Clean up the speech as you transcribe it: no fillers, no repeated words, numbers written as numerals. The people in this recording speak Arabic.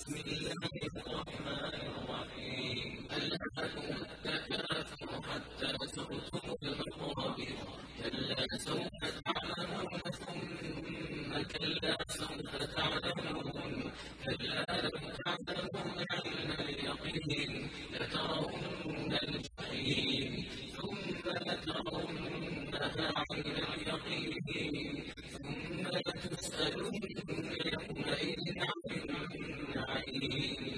بسم الله الرحمن الرحيم ألهاكم التكاثر حتى زرتم المقابر كلا سوف تعلمون ثم كلا سوف تعلمون كلا لو تعلمون علم اليقين لترون الجحيم ثم لترونها عين اليقين ثم لتسألن يومئذ عن النعيم